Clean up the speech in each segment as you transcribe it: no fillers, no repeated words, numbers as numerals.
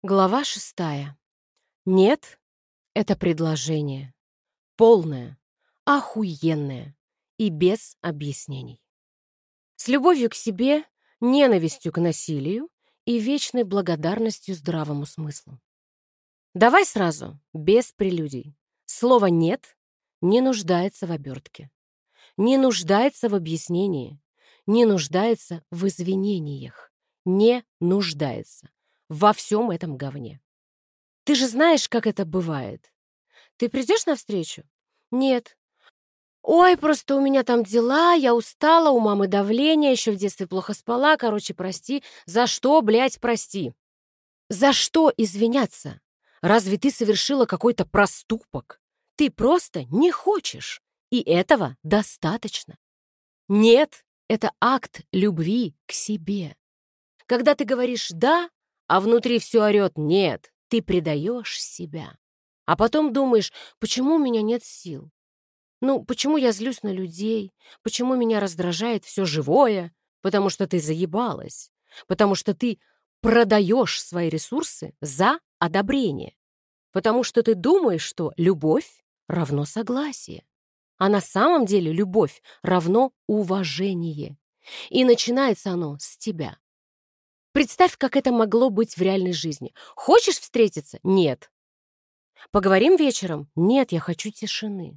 Глава 6. Нет — это предложение. Полное, охуенное и без объяснений. С любовью к себе, ненавистью к насилию и вечной благодарностью здравому смыслу. Давай сразу, без прелюдий. Слово «нет» не нуждается в обертке, не нуждается в объяснении, не нуждается в извинениях, не нуждается во всем этом говне. Ты же знаешь, как это бывает. Ты придешь навстречу? Нет. Ой, просто у меня там дела, я устала, у мамы давление, еще в детстве плохо спала, короче, прости. За что, блядь, прости? За что извиняться? Разве ты совершила какой-то проступок? Ты просто не хочешь, и этого достаточно. Нет, это акт любви к себе. Когда ты говоришь «да», а внутри все орет «нет», ты предаешь себя. А потом думаешь, почему у меня нет сил? Почему я злюсь на людей? Почему меня раздражает все живое? Потому что ты заебалась. Потому что ты продаешь свои ресурсы за одобрение. Потому что ты думаешь, что любовь равно согласие. А на самом деле любовь равно уважение. И начинается оно с тебя. Представь, как это могло быть в реальной жизни. Хочешь встретиться? Нет. Поговорим вечером? Нет, я хочу тишины.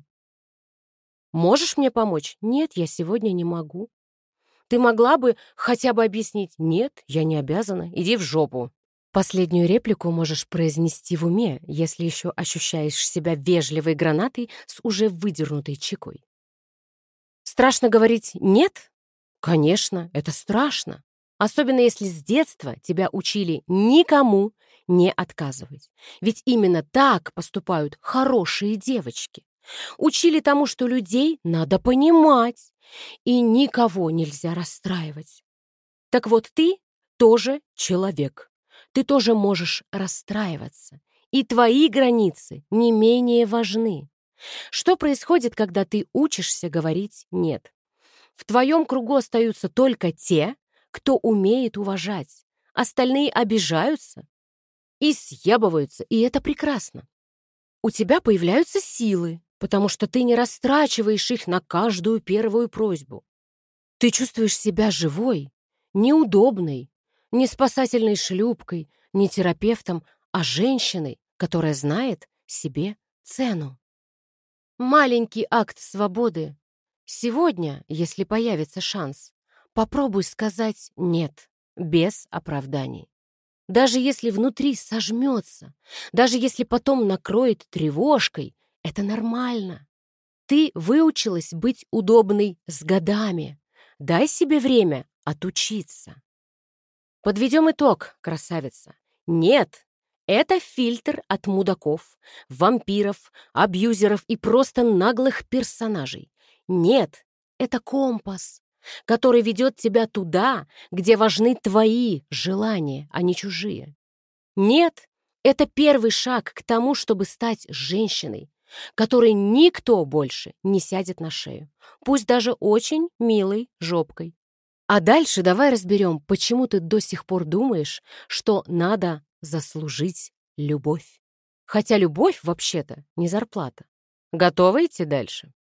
Можешь мне помочь? Нет, я сегодня не могу. Ты могла бы хотя бы объяснить? Нет, я не обязана. Иди в жопу. Последнюю реплику можешь произнести в уме, если еще ощущаешь себя вежливой гранатой с уже выдернутой чекой. Страшно говорить «нет»? Конечно, это страшно. Особенно если с детства тебя учили никому не отказывать. Ведь именно так поступают хорошие девочки. Учили тому, что людей надо понимать, и никого нельзя расстраивать. Так вот, ты тоже человек. Ты тоже можешь расстраиваться. И твои границы не менее важны. Что происходит, когда ты учишься говорить «нет»? В твоем кругу остаются только те, кто умеет уважать. Остальные обижаются и съебываются, и это прекрасно. У тебя появляются силы, потому что ты не растрачиваешь их на каждую первую просьбу. Ты чувствуешь себя живой, неудобной, не спасательной шлюпкой, не терапевтом, а женщиной, которая знает себе цену. Маленький акт свободы. Сегодня, если появится шанс, попробуй сказать «нет» без оправданий. Даже если внутри сожмется, даже если потом накроет тревожкой, это нормально. Ты выучилась быть удобной с годами. Дай себе время отучиться. Подведем итог, красавица. Нет, это фильтр от мудаков, вампиров, абьюзеров и просто наглых персонажей. Нет, это компас, который ведет тебя туда, где важны твои желания, а не чужие. Нет, это первый шаг к тому, чтобы стать женщиной, которой никто больше не сядет на шею, пусть даже очень милой жопкой. А дальше давай разберем, почему ты до сих пор думаешь, что надо заслужить любовь. Хотя любовь, вообще-то, не зарплата. Готова идти дальше?